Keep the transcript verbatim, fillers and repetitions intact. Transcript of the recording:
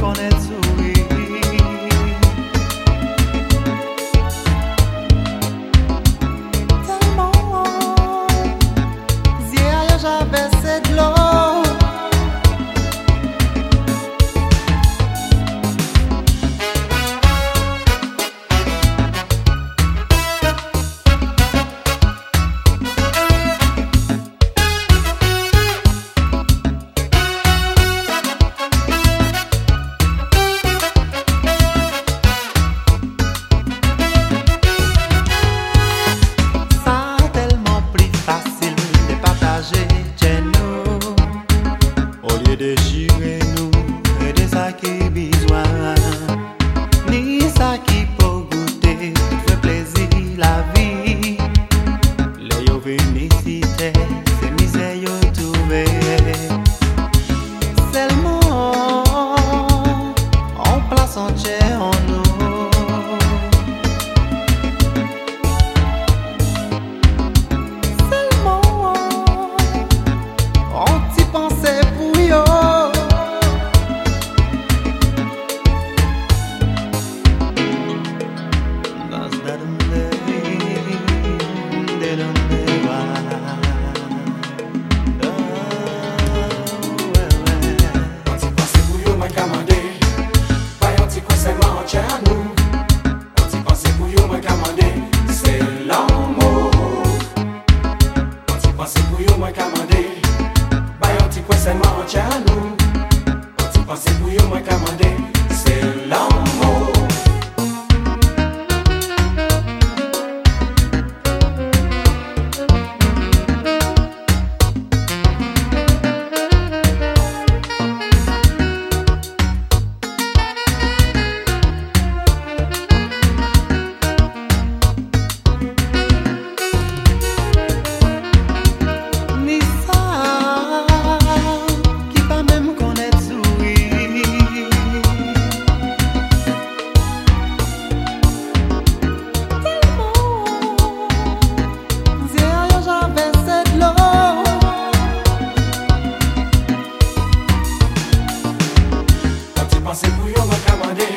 connaître sourire. Tellement, hier j'avais cette l'eau. Déchirer nous et de ça qui besoin ni ça qui peut goûter fait plaisir la vie les yo vénicité c'est misère yo trouvé seulement on place en chair en nous seulement on t'y pensait pour yo. Pensez pour yo, moi commandé, c'est l'amour. Ni ça qui pas même connaître sourire. Tellement, hier j'avais cette l'eau. Quand tu pensais pour yo, moi commandé,